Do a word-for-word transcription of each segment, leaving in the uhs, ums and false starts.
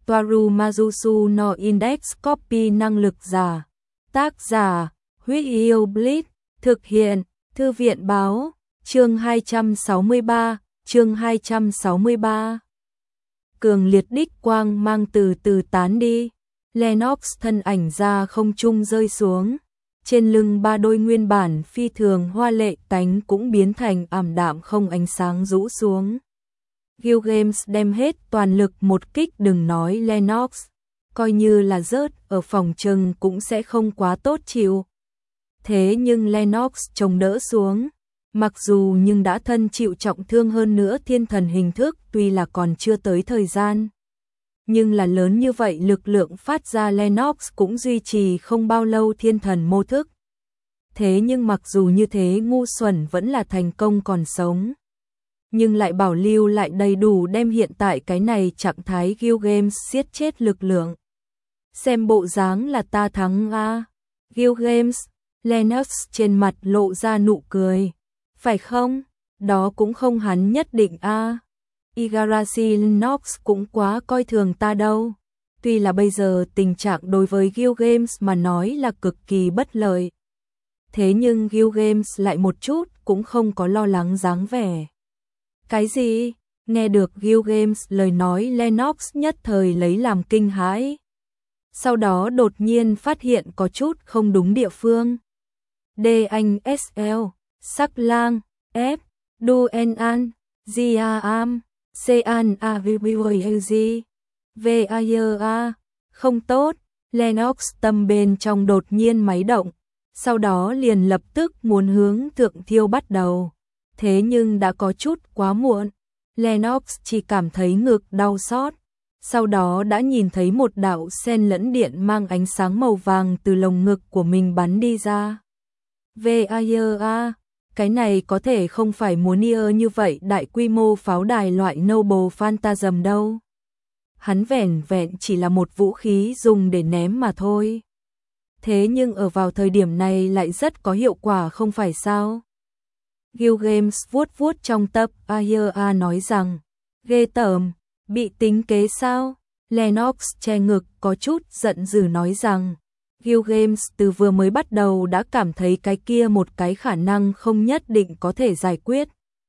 Toaru Majusu no Index Copy năng lực giả. Tác giả, Huyết Yêu Blitz, thực hiện, Thư viện báo, chương hai trăm sáu mươi ba, chương hai trăm sáu mươi ba. Cường liệt đích quang mang từ từ tán đi, Lennox thân ảnh ra không trung rơi xuống, trên lưng ba đôi nguyên bản phi thường hoa lệ cánh cũng biến thành ảm đạm không ánh sáng rũ xuống. Guild Games đem hết toàn lực một kích, đừng nói Lennox, coi như là rớt ở phòng trừng cũng sẽ không quá tốt chịu. Thế nhưng Lennox chống đỡ xuống, mặc dù nhưng đã thân chịu trọng thương, hơn nữa thiên thần hình thức tuy là còn chưa tới thời gian. Nhưng là lớn như vậy lực lượng phát ra Lennox cũng duy trì không bao lâu thiên thần mô thức. Thế nhưng mặc dù như thế ngu xuẩn vẫn là thành công còn sống. Nhưng lại bảo lưu lại đầy đủ đem hiện tại cái này trạng thái Guild Games siết chết lực lượng. Xem bộ dáng là ta thắng a. Guild Games, Lennox trên mặt lộ ra nụ cười. Phải không? Đó cũng không hắn nhất định a. Igarashi Lennox cũng quá coi thường ta đâu. Tuy là bây giờ tình trạng đối với Guild Games mà nói là cực kỳ bất lợi. Thế nhưng Guild Games lại một chút cũng không có lo lắng dáng vẻ. Cái gì? Nghe được Guild Games lời nói, Lennox nhất thời lấy làm kinh hãi. Sau đó đột nhiên phát hiện có chút không đúng địa phương. D anh ét lờ, Sắc Lang, F, Du En An, G A Am, C An A V V G, V A Y A, không tốt. Lennox tâm bên trong đột nhiên máy động, sau đó liền lập tức muốn hướng thượng thiêu bắt đầu. Thế nhưng đã có chút quá muộn, Lennox chỉ cảm thấy ngực đau xót, sau đó đã nhìn thấy một đạo sen lẫn điện mang ánh sáng màu vàng từ lồng ngực của mình bắn đi ra. V A Y A, cái này có thể không phải muốn Nier như vậy đại quy mô pháo đài loại Noble Phantasm đâu. Hắn vẻn vẹn chỉ là một vũ khí dùng để ném mà thôi. Thế nhưng ở vào thời điểm này lại rất có hiệu quả không phải sao? Guild Games vuốt vuốt trong tập a i a nói rằng, ghê tởm, bị tính kế sao? Lennox che ngực có chút giận dữ nói rằng, Guild Games từ vừa mới bắt đầu đã cảm thấy cái kia một cái khả năng không nhất định có thể giải quyết.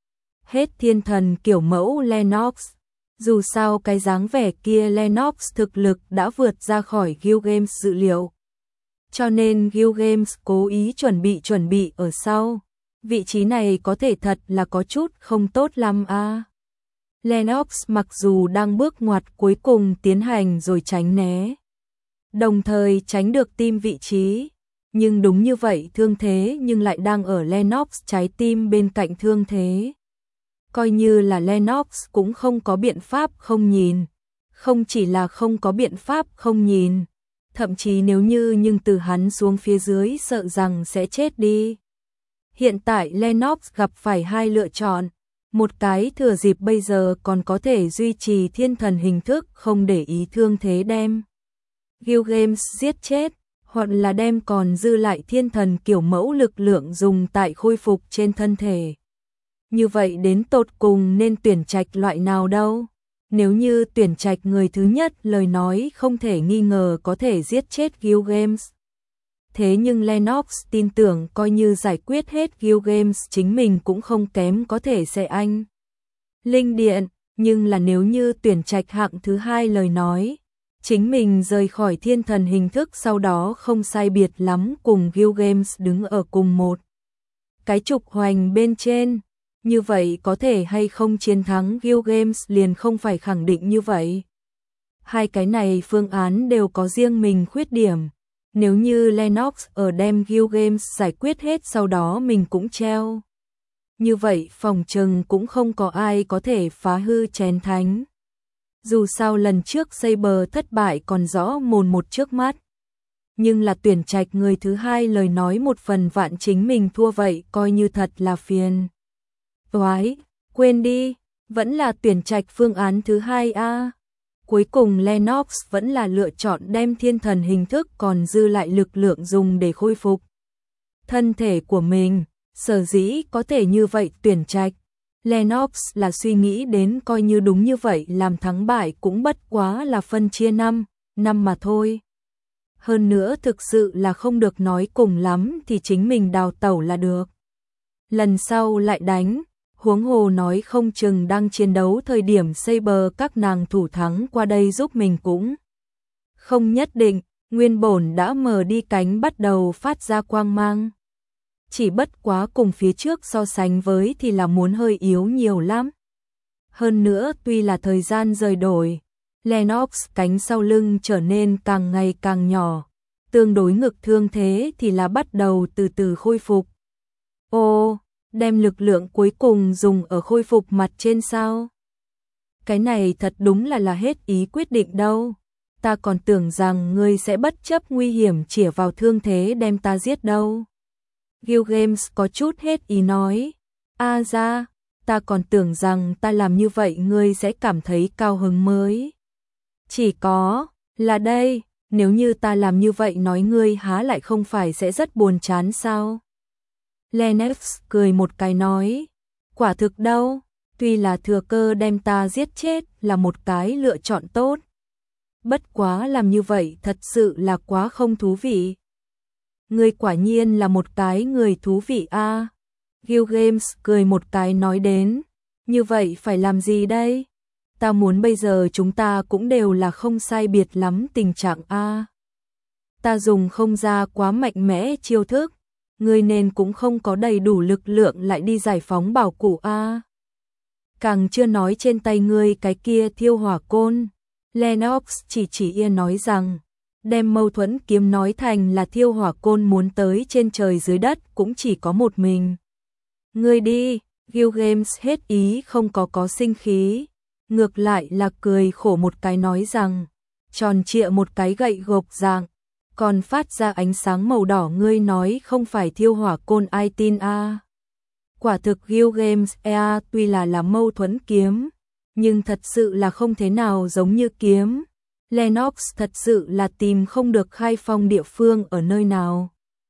Hết thiên thần kiểu mẫu Lennox, dù sao cái dáng vẻ kia Lennox thực lực đã vượt ra khỏi Guild Games dự liệu. Cho nên Guild Games cố ý chuẩn bị chuẩn bị ở sau. Vị trí này có thể thật là có chút không tốt lắm a. À. Lennox mặc dù đang bước ngoặt cuối cùng tiến hành rồi tránh né, đồng thời tránh được tim vị trí, nhưng đúng như vậy thương thế nhưng lại đang ở Lennox trái tim bên cạnh thương thế. Coi như là Lennox cũng không có biện pháp không nhìn, không chỉ là không có biện pháp không nhìn, thậm chí nếu như nhưng từ hắn xuống phía dưới sợ rằng sẽ chết đi. Hiện tại Lennox gặp phải hai lựa chọn, một cái thừa dịp bây giờ còn có thể duy trì thiên thần hình thức không để ý thương thế đem Guild Games giết chết, hoặc là đem còn dư lại thiên thần kiểu mẫu lực lượng dùng tại khôi phục trên thân thể. Như vậy đến tột cùng nên tuyển trạch loại nào đâu? Nếu như tuyển trạch người thứ nhất lời nói không thể nghi ngờ có thể giết chết Guild Games. Thế nhưng Lennox tin tưởng coi như giải quyết hết Guild Games chính mình cũng không kém có thể sẽ anh linh điện, nhưng là nếu như tuyển trạch hạng thứ hai lời nói, chính mình rời khỏi thiên thần hình thức sau đó không sai biệt lắm cùng Guild Games đứng ở cùng một cái trục hoành bên trên, như vậy có thể hay không chiến thắng Guild Games liền không phải khẳng định như vậy. Hai cái này phương án đều có riêng mình khuyết điểm. Nếu như Lennox ở đem Guild Games giải quyết hết sau đó mình cũng treo, như vậy phòng trừng cũng không có ai có thể phá hư chén thánh. Dù sao lần trước Saber thất bại còn rõ mồn một trước mắt, nhưng là tuyển trạch người thứ hai lời nói một phần vạn chính mình thua vậy coi như thật là phiền. Toái, quên đi, vẫn là tuyển trạch phương án thứ hai a. Cuối cùng Lennox vẫn là lựa chọn đem thiên thần hình thức còn dư lại lực lượng dùng để khôi phục thân thể của mình. Sở dĩ có thể như vậy tuyển trạch Lennox là suy nghĩ đến coi như đúng như vậy làm thắng bại cũng bất quá là phân chia năm, năm mà thôi. Hơn nữa thực sự là không được nói cùng lắm thì chính mình đào tẩu là được. Lần sau lại đánh, huống hồ nói không chừng đang chiến đấu thời điểm Saber các nàng thủ thắng qua đây giúp mình cũng không nhất định, nguyên bổn đã mở đi cánh bắt đầu phát ra quang mang. Chỉ bất quá cùng phía trước so sánh với thì là muốn hơi yếu nhiều lắm. Hơn nữa tuy là thời gian rời đổi, Lennox cánh sau lưng trở nên càng ngày càng nhỏ, tương đối ngực thương thế thì là bắt đầu từ từ khôi phục. Ô, đem lực lượng cuối cùng dùng ở khôi phục mặt trên sao? Cái này thật đúng là là hết ý quyết định đâu. Ta còn tưởng rằng ngươi sẽ bất chấp nguy hiểm chĩa vào thương thế đem ta giết đâu. Gilgamesh có chút hết ý nói. A ra, ta còn tưởng rằng ta làm như vậy ngươi sẽ cảm thấy cao hứng mới. Chỉ có, là đây, nếu như ta làm như vậy nói ngươi há lại không phải sẽ rất buồn chán sao? Lennox cười một cái nói, quả thực đâu, tuy là thừa cơ đem ta giết chết là một cái lựa chọn tốt. Bất quá làm như vậy thật sự là quá không thú vị. Ngươi quả nhiên là một cái người thú vị a. À. Gilgamesh cười một cái nói đến, như vậy phải làm gì đây? Ta muốn bây giờ chúng ta cũng đều là không sai biệt lắm tình trạng a. À. Ta dùng không ra quá mạnh mẽ chiêu thức, ngươi nên cũng không có đầy đủ lực lượng lại đi giải phóng bảo cụ a. À. Càng chưa nói trên tay ngươi cái kia thiêu hỏa côn. Lennox chỉ chỉ yên nói rằng, đem mâu thuẫn kiếm nói thành là thiêu hỏa côn muốn tới trên trời dưới đất cũng chỉ có một mình. Ngươi đi, Gilgamesh hết ý không có có sinh khí, ngược lại là cười khổ một cái nói rằng, tròn trịa một cái gậy gộc dạng, còn phát ra ánh sáng màu đỏ ngươi nói không phải thiêu hỏa côn ai tin a. À. Quả thực Gilgamesh ea tuy là là mâu thuẫn kiếm, nhưng thật sự là không thế nào giống như kiếm. Lennox thật sự là tìm không được khai phong địa phương ở nơi nào.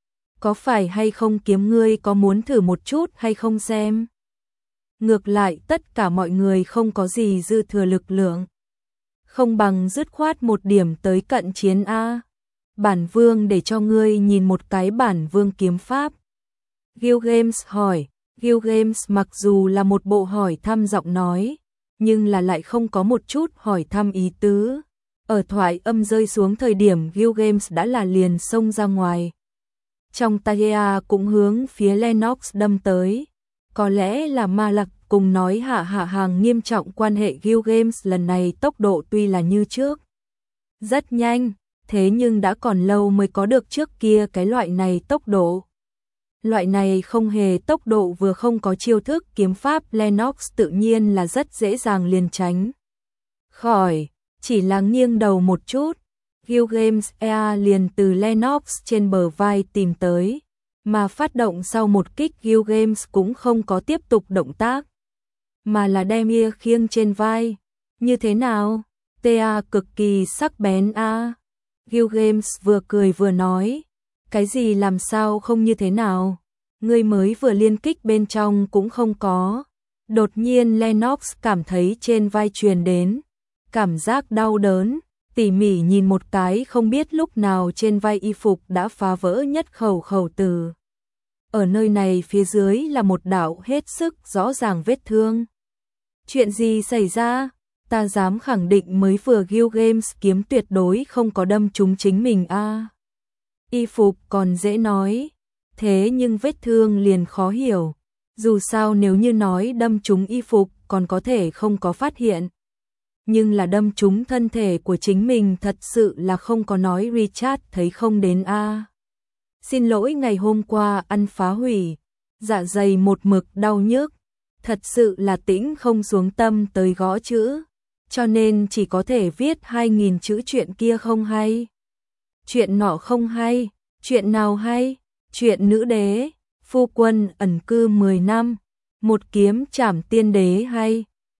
Có phải hay không kiếm ngươi có muốn thử một chút hay không xem? Ngược lại tất cả mọi người không có gì dư thừa lực lượng. Không bằng dứt khoát một điểm tới cận chiến A. Bản vương để cho ngươi nhìn một cái bản vương kiếm pháp. Gilgamesh hỏi, Gilgamesh mặc dù là một bộ hỏi thăm giọng nói, nhưng là lại không có một chút hỏi thăm ý tứ. Ở thoại âm rơi xuống thời điểm Gilgamesh đã là liền xông ra ngoài. Trong tay cũng hướng phía Lennox đâm tới. Có lẽ là ma lạc cùng nói hạ hạ hàng nghiêm trọng quan hệ Gilgamesh lần này tốc độ tuy là như trước. Rất nhanh, thế nhưng đã còn lâu mới có được trước kia cái loại này tốc độ. Loại này không hề tốc độ vừa không có chiêu thức kiếm pháp Lennox tự nhiên là rất dễ dàng liền tránh. Khỏi, chỉ là nghiêng đầu một chút, Gilgamesh ea liền từ Lennox trên bờ vai tìm tới, mà phát động sau một kích Gilgamesh cũng không có tiếp tục động tác, mà là đem ia khiêng trên vai. Như thế nào? Ta cực kỳ sắc bén a. À. Gilgamesh vừa cười vừa nói, cái gì làm sao không như thế nào? Ngươi mới vừa liên kích bên trong cũng không có. Đột nhiên Lennox cảm thấy trên vai truyền đến cảm giác đau đớn, tỉ mỉ nhìn một cái không biết lúc nào trên vai y phục đã phá vỡ nhất khẩu khẩu từ. Ở nơi này phía dưới là một đạo hết sức rõ ràng vết thương. Chuyện gì xảy ra? Ta dám khẳng định mới vừa Gilgamesh kiếm tuyệt đối không có đâm trúng chính mình a. À. Y phục còn dễ nói, thế nhưng vết thương liền khó hiểu. Dù sao nếu như nói đâm trúng y phục còn có thể không có phát hiện. Nhưng là đâm trúng thân thể của chính mình thật sự là không có nói Richard thấy không đến a. À. Xin lỗi ngày hôm qua ăn phá hủy, dạ dày một mực đau nhức, thật sự là tĩnh không xuống tâm tới gõ chữ, cho nên chỉ có thể viết hai nghìn chữ chuyện kia không hay. Chuyện nọ không hay, chuyện nào hay? Chuyện nữ đế, phu quân ẩn cư mười năm, một kiếm trảm tiên đế hay.